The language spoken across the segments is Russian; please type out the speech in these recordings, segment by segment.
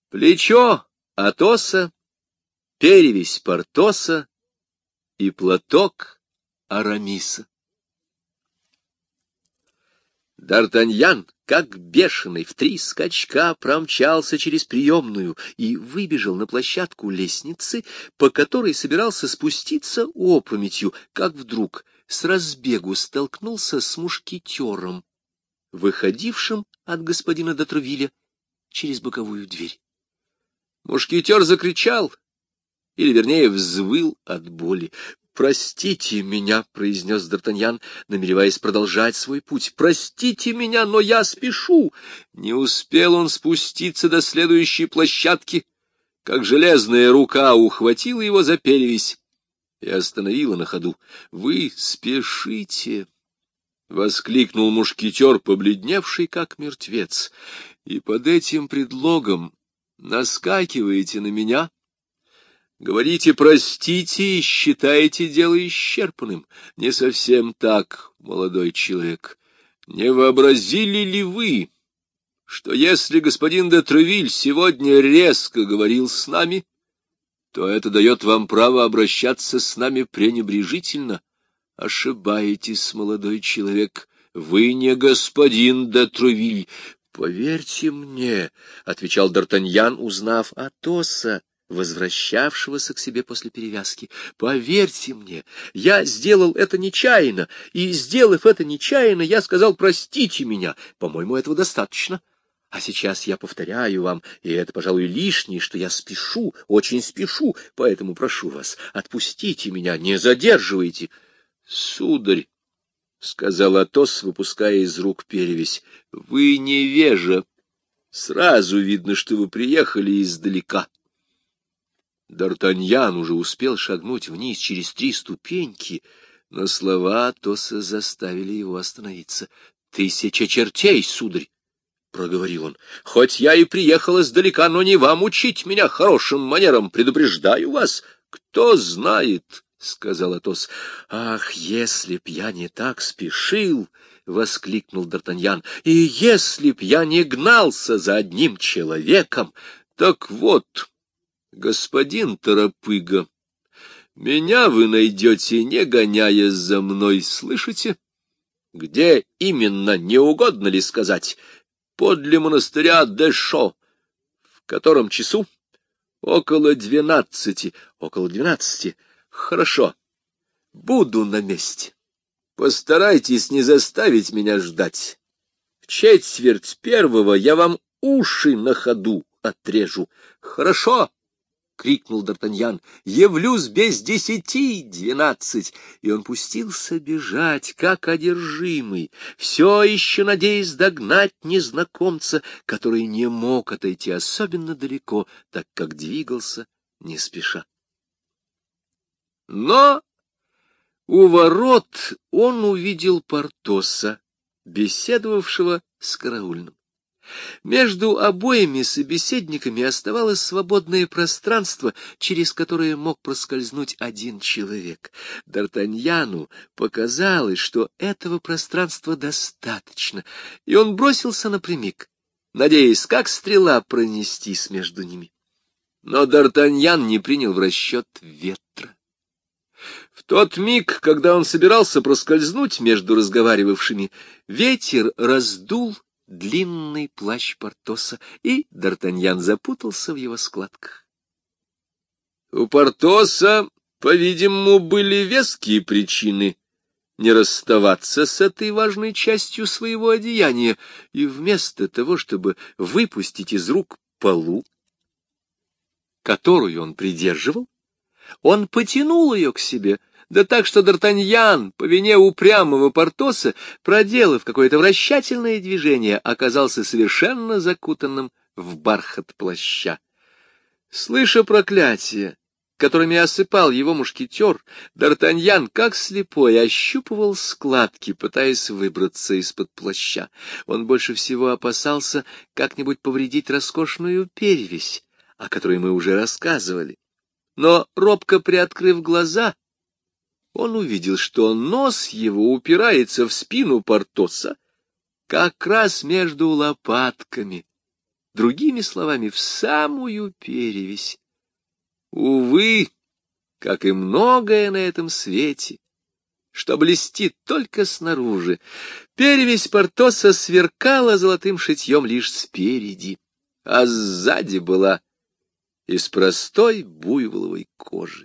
плечо Атоса, перевязь Портоса и платок Арамиса. Д'Артаньян, как бешеный, в 3 скачка промчался через приемную и выбежал на площадку лестницы, по которой собирался спуститься опрометью, как вдруг с разбегу столкнулся с мушкетером, выходившим от господина де Тровиля через боковую дверь. Мушкетер закричал, или, вернее, взвыл от боли. «Простите меня», — произнес Д'Артаньян, намереваясь продолжать свой путь. «Простите меня, но я спешу». Не успел он спуститься до следующей площадки, как железная рука ухватила его за перевязь и остановила на ходу. «Вы спешите», — воскликнул мушкетер, побледневший, как мертвец, — «и под этим предлогом наскакиваете на меня? Говорите «простите» и считаете дело исчерпанным. Не совсем так, молодой человек. Не вообразили ли вы, что если господин де Тровиль сегодня резко говорил с нами, то это дает вам право обращаться с нами пренебрежительно? Ошибаетесь, молодой человек. Вы не господин де Тровиль. Поверьте мне, — отвечал Д'Артаньян, узнав Атоса, возвращавшегося к себе после перевязки. Поверьте мне, я сделал это нечаянно, и, сделав это нечаянно, я сказал «простите меня». По-моему, этого достаточно. А сейчас я повторяю вам, и это, пожалуй, лишнее, что я спешу, очень спешу, поэтому прошу вас, отпустите меня, не задерживайте. — Сударь, — сказал Атос, выпуская из рук перевязь, — вы невежа. Сразу видно, что вы приехали издалека. Д'Артаньян уже успел шагнуть вниз через 3 ступеньки, но слова Атоса заставили его остановиться. — 1000 чертей, сударь! — проговорил он. — Хоть я и приехал издалека, но не вам учить меня хорошим манерам, предупреждаю вас. — Кто знает, — сказал Атос. — Ах, если б я не так спешил! — воскликнул Д'Артаньян. — И если б я не гнался за одним человеком! Так вот... Господин Торопыга, меня вы найдете, не гоняясь за мной, слышите? Где именно, не угодно ли сказать? Подле монастыря Дэшо. В котором часу? Около 12. Около 12. Хорошо. Буду на месте. Постарайтесь не заставить меня ждать. В 1:45 я вам уши на ходу отрежу. Хорошо. — крикнул Д'Артаньян, — явлюсь без 10:12, и он пустился бежать, как одержимый, все еще надеясь догнать незнакомца, который не мог отойти особенно далеко, так как двигался не спеша. Но у ворот он увидел Портоса, беседовавшего с караульным. Между обоими собеседниками оставалось свободное пространство, через которое мог проскользнуть один человек. Д'Артаньяну показалось, что этого пространства достаточно, и он бросился напрямик, надеясь, как стрела, пронестись между ними. Но Д'Артаньян не принял в расчет ветра. В тот миг, когда он собирался проскользнуть между разговаривавшими, ветер раздул длинный плащ Портоса, и Д'Артаньян запутался в его складках. У Портоса, по-видимому, были веские причины не расставаться с этой важной частью своего одеяния, и вместо того, чтобы выпустить из рук полу, которую он придерживал, он потянул ее к себе, да так, что Д'Артаньян, по вине упрямого Портоса, проделав какое-то вращательное движение, оказался совершенно закутанным в бархат плаща. Слыша проклятия, которыми осыпал его мушкетер, Д'Артаньян, как слепой, ощупывал складки, пытаясь выбраться из-под плаща. Он больше всего опасался как-нибудь повредить роскошную перевязь, о которой мы уже рассказывали. Но, робко приоткрыв глаза, он увидел, что нос его упирается в спину Портоса как раз между лопатками, другими словами, в самую перевесь. Увы, как и многое на этом свете, что блестит только снаружи, перевесь Портоса сверкала золотым шитьем лишь спереди, а сзади была из простой буйволовой кожи.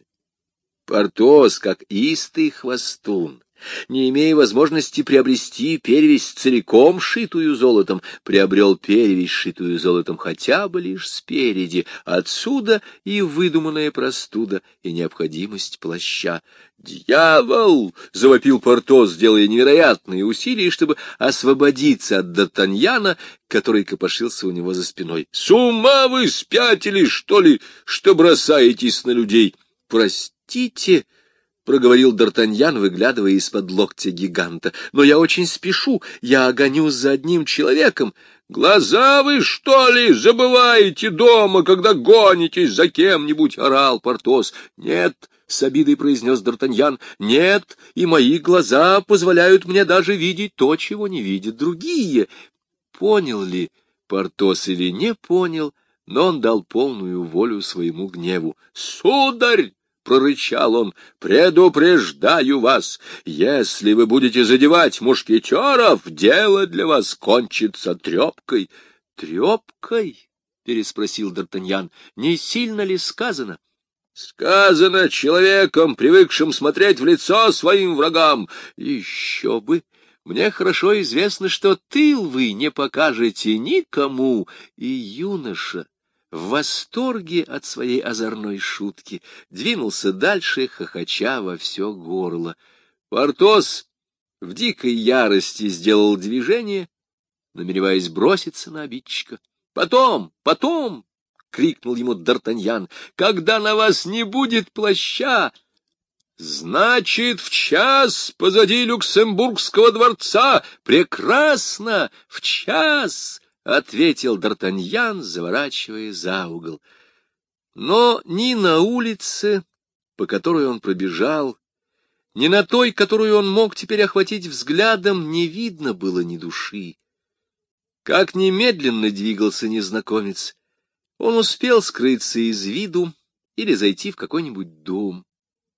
Портос, как истый хвостун, не имея возможности приобрести перевесь целиком шитую золотом, приобрел перевесь, шитую золотом, хотя бы лишь спереди. Отсюда и выдуманная простуда, и необходимость плаща. «Дьявол!» — завопил Портос, делая невероятные усилия, чтобы освободиться от Д'Артаньяна, который копошился у него за спиной. «С ума вы спятили, что ли, что бросаетесь на людей?» «Простите!» — проговорил Д'Артаньян, выглядывая из-под локтя гиганта. — Но я очень спешу, я гонюсь за одним человеком. — Глаза вы, что ли, забываете дома, когда гонитесь за кем-нибудь? — орал Портос. — Нет, — с обидой произнес Д'Артаньян, — нет, и мои глаза позволяют мне даже видеть то, чего не видят другие. Понял ли Портос или не понял, но он дал полную волю своему гневу. — Сударь! — прорычал он, — предупреждаю вас, если вы будете задевать мушкетеров, дело для вас кончится трепкой. — Трепкой? — переспросил Д'Артаньян. — Не сильно ли сказано? — Сказано человеком, привыкшим смотреть в лицо своим врагам. — Еще бы! Мне хорошо известно, что тыл вы не покажете никому. И юноша в восторге от своей озорной шутки двинулся дальше, хохоча во все горло. Портос в дикой ярости сделал движение, намереваясь броситься на обидчика. «Потом, потом!» — крикнул ему Д'Артаньян. «Когда на вас не будет плаща!» «Значит, в час позади Люксембургского дворца! Прекрасно! В час!» — ответил Д'Артаньян, заворачивая за угол. Но ни на улице, по которой он пробежал, ни на той, которую он мог теперь охватить взглядом, не видно было ни души. Как немедленно двигался незнакомец, он успел скрыться из виду или зайти в какой-нибудь дом.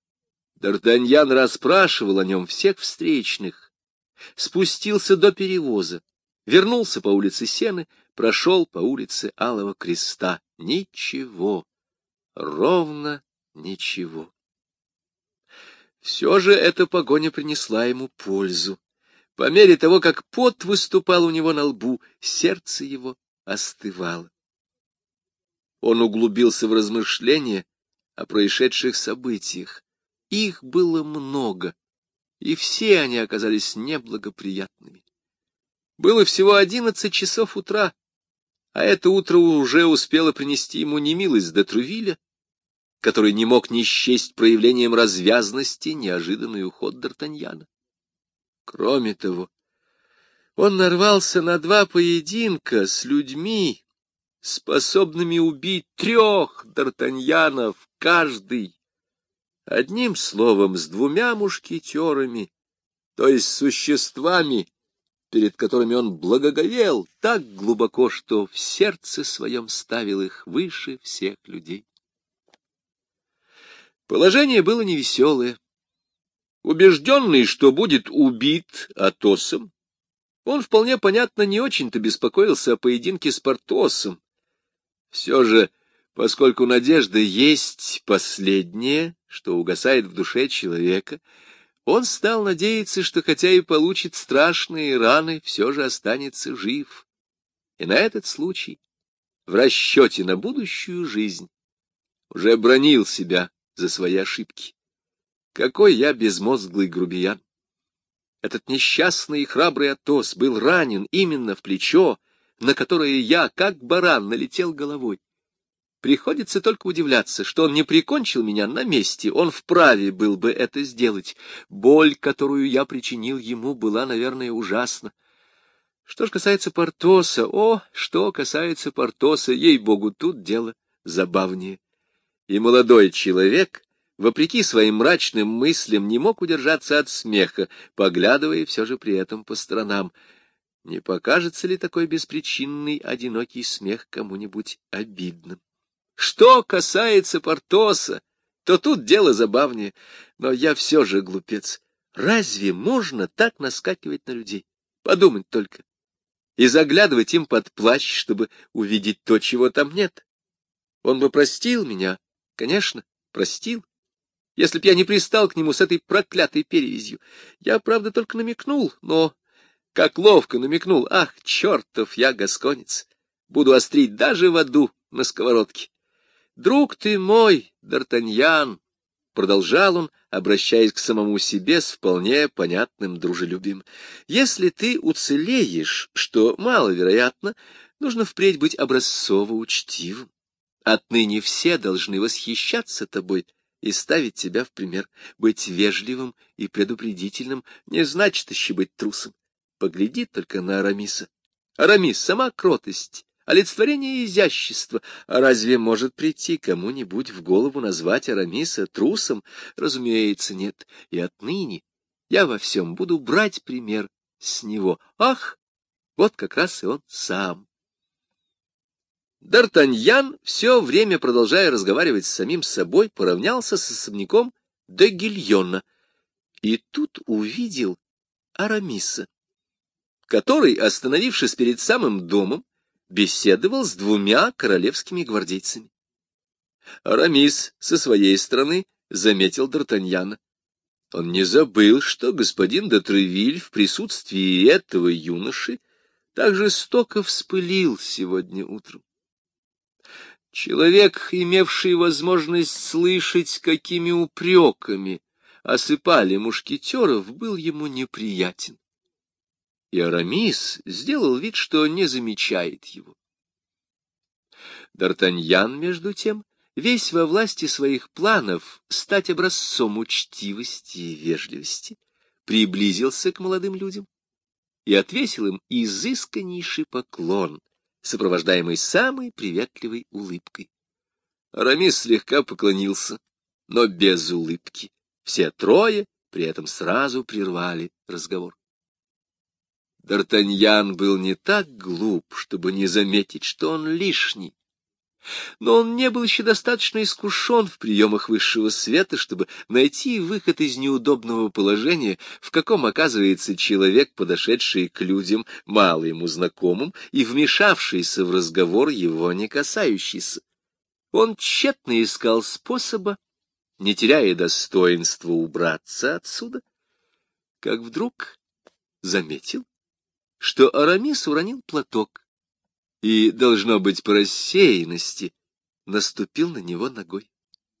Д'Артаньян расспрашивал о нем всех встречных, спустился до перевоза, вернулся по улице Сены, прошел по улице Алого Креста. Ничего, ровно ничего. Все же эта погоня принесла ему пользу. По мере того, как пот выступал у него на лбу, сердце его остывало. Он углубился в размышления о происшедших событиях. Их было много, и все они оказались неблагоприятными. Было всего 11 часов утра, а это утро уже успело принести ему немилость де Трувиля, который не мог не счесть проявлением развязности неожиданный уход Д'Артаньяна. Кроме того, он нарвался на 2 поединка с людьми, способными убить 3 Д'Артаньянов каждый. Одним словом, с 2 мушкетерами, то есть существами, перед которыми он благоговел так глубоко, что в сердце своем ставил их выше всех людей. Положение было невеселое. Убежденный, что будет убит Атосом, он, вполне понятно, не очень-то беспокоился о поединке с Портосом. Все же, поскольку надежда есть последнее, что угасает в душе человека, он стал надеяться, что хотя и получит страшные раны, все же останется жив. И на этот случай, в расчете на будущую жизнь, уже бранил себя за свои ошибки. Какой я безмозглый грубиян! Этот несчастный и храбрый Атос был ранен именно в плечо, на которое я, как баран, налетел головой. Приходится только удивляться, что он не прикончил меня на месте, он вправе был бы это сделать. Боль, которую я причинил ему, была, наверное, ужасна. Что ж касается Портоса, ей-богу, тут дело забавнее. И молодой человек, вопреки своим мрачным мыслям, не мог удержаться от смеха, поглядывая все же при этом по сторонам. Не покажется ли такой беспричинный одинокий смех кому-нибудь обидным? Что касается Портоса, то тут дело забавнее, но я все же глупец. Разве можно так наскакивать на людей? Подумать только. И заглядывать им под плащ, чтобы увидеть то, чего там нет. Он бы простил меня, конечно, простил, если б я не пристал к нему с этой проклятой перевязью. Я, правда, только намекнул, но как ловко намекнул. Ах, чертов я гасконец! Буду острить даже в аду на сковородке. Друг ты мой, Д'Артаньян, — продолжал он, обращаясь к самому себе с вполне понятным дружелюбием, — если ты уцелеешь, что маловероятно, нужно впредь быть образцово учтивым. Отныне все должны восхищаться тобой и ставить тебя в пример. Быть вежливым и предупредительным не значит еще быть трусом. Погляди только на Арамиса. Арамис — сама кротость, олицетворение изящества. А разве может прийти кому-нибудь в голову назвать Арамиса трусом? Разумеется, нет. И отныне я во всем буду брать пример с него. Ах, вот как раз и он сам. Д'Артаньян, все время продолжая разговаривать с самим собой, поравнялся с особняком де Гильона и тут увидел Арамиса, который, остановившись перед самым домом, беседовал с двумя королевскими гвардейцами. Арамис со своей стороны заметил Д'Артаньяна. Он не забыл, что господин де Тревиль в присутствии этого юноши так жестоко вспылил сегодня утром. Человек, имевший возможность слышать, какими упреками осыпали мушкетеров, был ему неприятен. И Арамис сделал вид, что не замечает его. Д'Артаньян, между тем, весь во власти своих планов стать образцом учтивости и вежливости, приблизился к молодым людям и отвесил им изысканнейший поклон, сопровождаемый самой приветливой улыбкой. Арамис слегка поклонился, но без улыбки. Все трое при этом сразу прервали разговор. Д'Артаньян был не так глуп, чтобы не заметить, что он лишний, но он не был еще достаточно искушен в приемах высшего света, чтобы найти выход из неудобного положения, в каком оказывается человек, подошедший к людям, мало ему знакомым, и вмешавшийся в разговор, его не касающийся. Он тщетно искал способа, не теряя достоинства, убраться отсюда, как вдруг заметил, что Арамис уронил платок и, должно быть, по рассеянности, наступил на него ногой.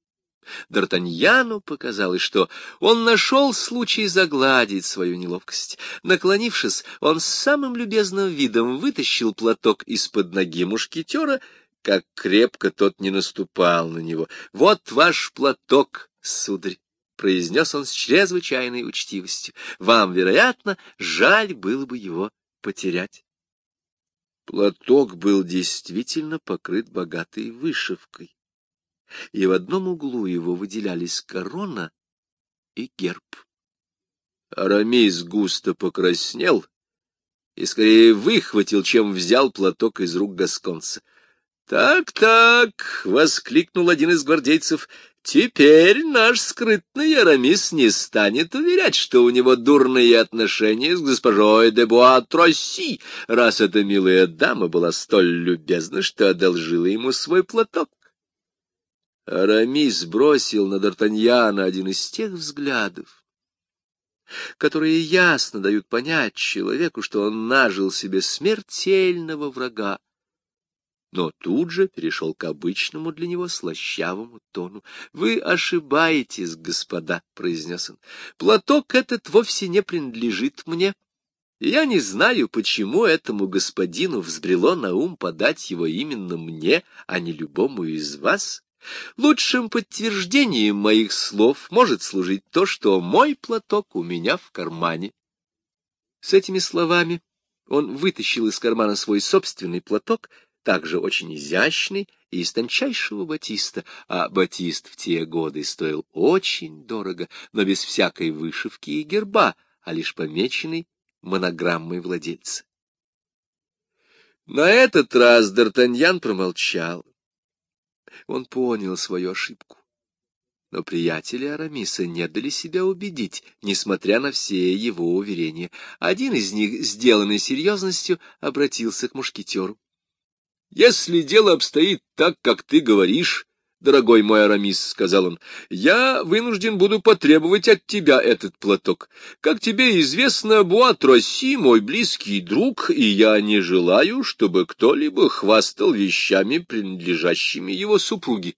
Д'Артаньяну показалось, что он нашел случай загладить свою неловкость. Наклонившись, он с самым любезным видом вытащил платок из-под ноги мушкетера, как крепко тот не наступал на него. — Вот ваш платок, сударь, — произнес он с чрезвычайной учтивостью. — Вам, вероятно, жаль было бы его потерять. Платок был действительно покрыт богатой вышивкой, и в одном углу его выделялись корона и герб. Арамис густо покраснел и скорее выхватил, чем взял платок из рук гасконца. «Так, — воскликнул один из гвардейцев, — теперь наш скрытный Арамис не станет уверять, что у него дурные отношения с госпожой де Буа-Тросси, раз эта милая дама была столь любезна, что одолжила ему свой платок». Арамис бросил на Д'Артаньяна один из тех взглядов, которые ясно дают понять человеку, что он нажил себе смертельного врага, но тут же перешел к обычному для него слащавому тону. — Вы ошибаетесь, господа, — произнес он. — Платок этот вовсе не принадлежит мне. Я не знаю, почему этому господину взбрело на ум подать его именно мне, а не любому из вас. Лучшим подтверждением моих слов может служить то, что мой платок у меня в кармане. С этими словами он вытащил из кармана свой собственный платок, также очень изящный и из тончайшего батиста, а батист в те годы стоил очень дорого, но без всякой вышивки и герба, а лишь помеченный монограммой владельца. На этот раз Д'Артаньян промолчал. Он понял свою ошибку. Но приятели Арамиса не дали себя убедить, несмотря на все его уверения. Один из них, сделанный серьезностью, обратился к мушкетеру. — Если дело обстоит так, как ты говоришь, дорогой мой Арамис, — сказал он, — я вынужден буду потребовать от тебя этот платок. Как тебе известно, Буа-Тросси мой близкий друг, и я не желаю, чтобы кто-либо хвастал вещами, принадлежащими его супруге.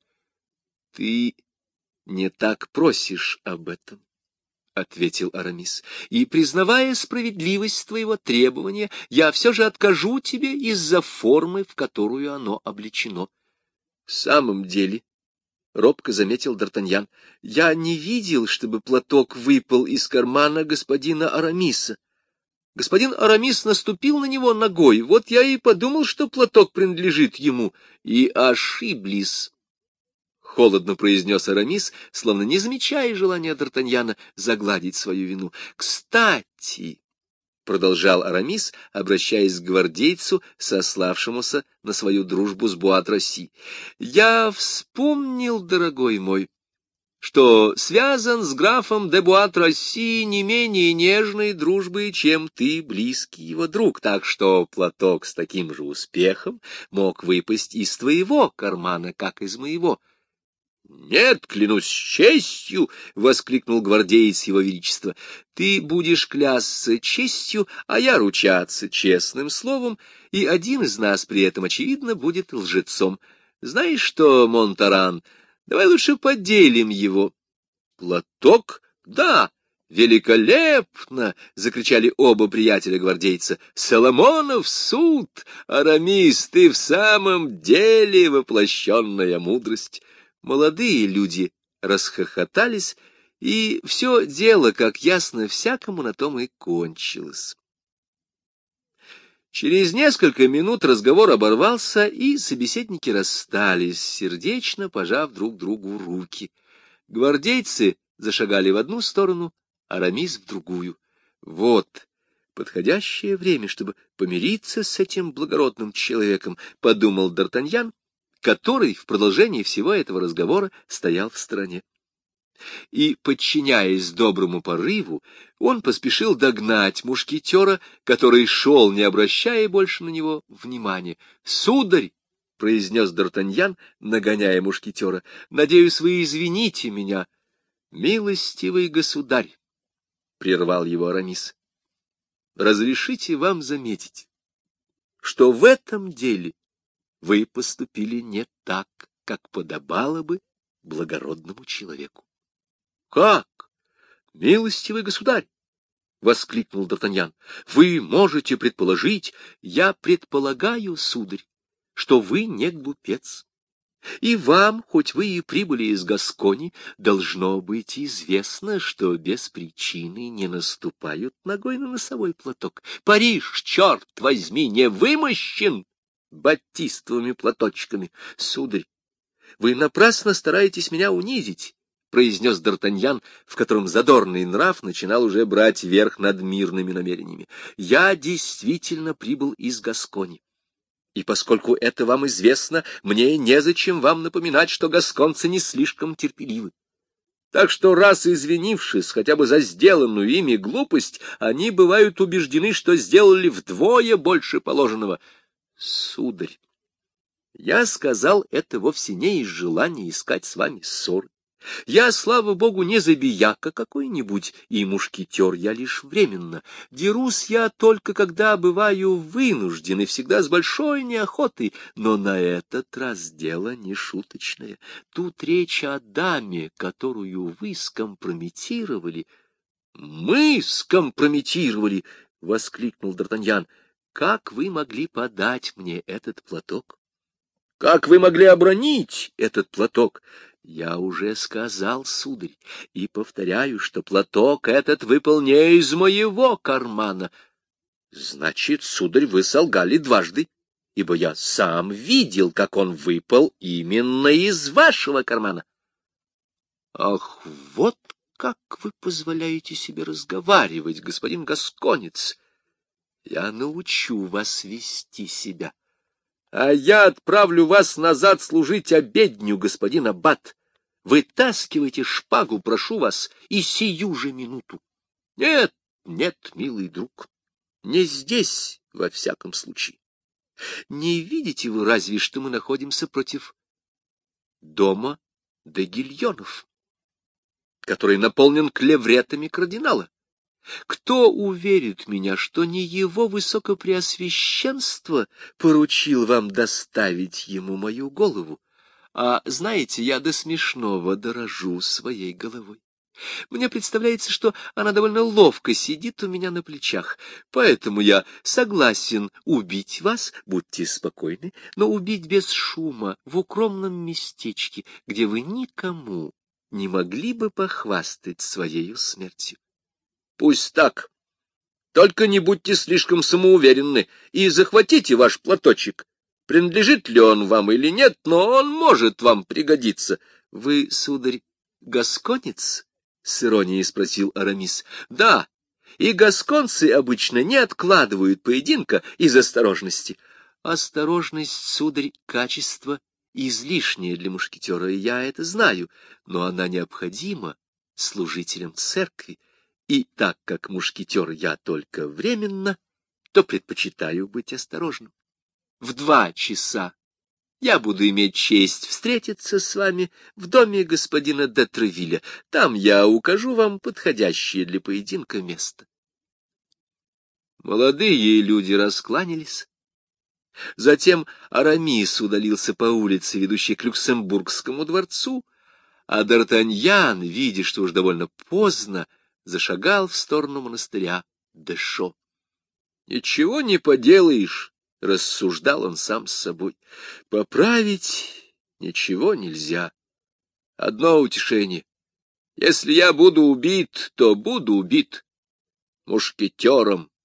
— Ты не так просишь об этом, — ответил Арамис, — и, признавая справедливость твоего требования, я все же откажу тебе из-за формы, в которую оно облечено. — В самом деле, — робко заметил Д'Артаньян, — я не видел, чтобы платок выпал из кармана господина Арамиса. Господин Арамис наступил на него ногой, вот я и подумал, что платок принадлежит ему, и ошиблись. — холодно произнес Арамис, словно не замечая желания Д'Артаньяна загладить свою вину. — Кстати, — продолжал Арамис, обращаясь к гвардейцу, сославшемуся на свою дружбу с Буа-Тросси, — я вспомнил, дорогой мой, что связан с графом де Буа-Тросси не менее нежной дружбой, чем ты, близкий его друг, так что платок с таким же успехом мог выпасть из твоего кармана, как из моего. — Нет, клянусь честью! — воскликнул гвардеец его величества. — Ты будешь клясться честью, а я ручаться честным словом, и один из нас при этом, очевидно, будет лжецом. Знаешь что, Монтаран, давай лучше поделим его. — Платок? Да! «Великолепно!» — закричали оба приятеля-гвардейца. «Соломонов суд! Арамис, ты в самом деле воплощенная мудрость!» Молодые люди расхохотались, и все дело, как ясно всякому, на том и кончилось. Через несколько минут разговор оборвался, и собеседники расстались, сердечно пожав друг другу руки. Гвардейцы зашагали в одну сторону, Арамис в другую. Вот подходящее время, чтобы помириться с этим благородным человеком, — подумал Д'Артаньян, который в продолжении всего этого разговора стоял в стороне. И, подчиняясь доброму порыву, он поспешил догнать мушкетера, который шел, не обращая больше на него внимания. — Сударь! — произнес Д'Артаньян, нагоняя мушкетера. — Надеюсь, вы извините меня. — Милостивый государь! — прервал его Арамис. — Разрешите вам заметить, что в этом деле вы поступили не так, как подобало бы благородному человеку. — Как? Милостивый государь! — воскликнул Д'Артаньян. — Вы можете предположить, я предполагаю, сударь, что вы не глупец. И вам, хоть вы и прибыли из Гаскони, должно быть известно, что без причины не наступают ногой на носовой платок. Париж, черт возьми, не вымощен батистовыми платочками. — Сударь, вы напрасно стараетесь меня унизить, — произнес Д'Артаньян, в котором задорный нрав начинал уже брать верх над мирными намерениями. — Я действительно прибыл из Гаскони. И поскольку это вам известно, мне незачем вам напоминать, что гасконцы не слишком терпеливы. Так что, раз извинившись хотя бы за сделанную ими глупость, они бывают убеждены, что сделали вдвое больше положенного. Сударь, я сказал это вовсе не из желания искать с вами ссоры. Я, слава богу, не забияка какой-нибудь, и мушкетер я лишь временно. Дерусь я только, когда бываю вынужден, и всегда с большой неохотой, но на этот раз дело не шуточное. Тут речь о даме, которую вы скомпрометировали. — Мы скомпрометировали! — воскликнул Д'Артаньян. — Как вы могли подать мне этот платок? Как вы могли обронить этот платок? Я уже сказал, сударь, и повторяю, что платок этот выпал не из моего кармана. Значит, сударь, вы солгали дважды, ибо я сам видел, как он выпал именно из вашего кармана. Ах, вот как вы позволяете себе разговаривать, господин гасконец. Я научу вас вести себя а я отправлю вас назад служить обедню, господин аббат. Вытаскивайте шпагу, прошу вас, и сию же минуту. Нет, нет, милый друг, не здесь, во всяком случае. Не видите вы разве, что мы находимся против дома де Гильонов, который наполнен клевретами кардинала? Кто уверит меня, что не его высокопреосвященство поручил вам доставить ему мою голову? А знаете, я до смешного дорожу своей головой. Мне представляется, что она довольно ловко сидит у меня на плечах, поэтому я согласен убить вас, будьте спокойны, но убить без шума, в укромном местечке, где вы никому не могли бы похвастать своею смертью. Пусть так. Только не будьте слишком самоуверенны и захватите ваш платочек. Принадлежит ли он вам или нет, но он может вам пригодиться. Вы, сударь, гасконец? — с иронией спросил Арамис. — Да, и гасконцы обычно не откладывают поединка из осторожности. Осторожность, сударь, качество излишнее для мушкетера, я это знаю, но она необходима служителям церкви, и так как мушкетер я только временно, то предпочитаю быть осторожным. В 2 часа я буду иметь честь встретиться с вами в доме господина де Тревилля. Там я укажу вам подходящее для поединка место. Молодые люди раскланялись. Затем Арамис удалился по улице, ведущей к Люксембургскому дворцу, а Д'Артаньян, видя, что уж довольно поздно, зашагал в сторону монастыря Дэшо. Ничего не поделаешь, — рассуждал он сам с собой. Поправить ничего нельзя. Одно утешение. Если я буду убит, то буду убит мушкетером,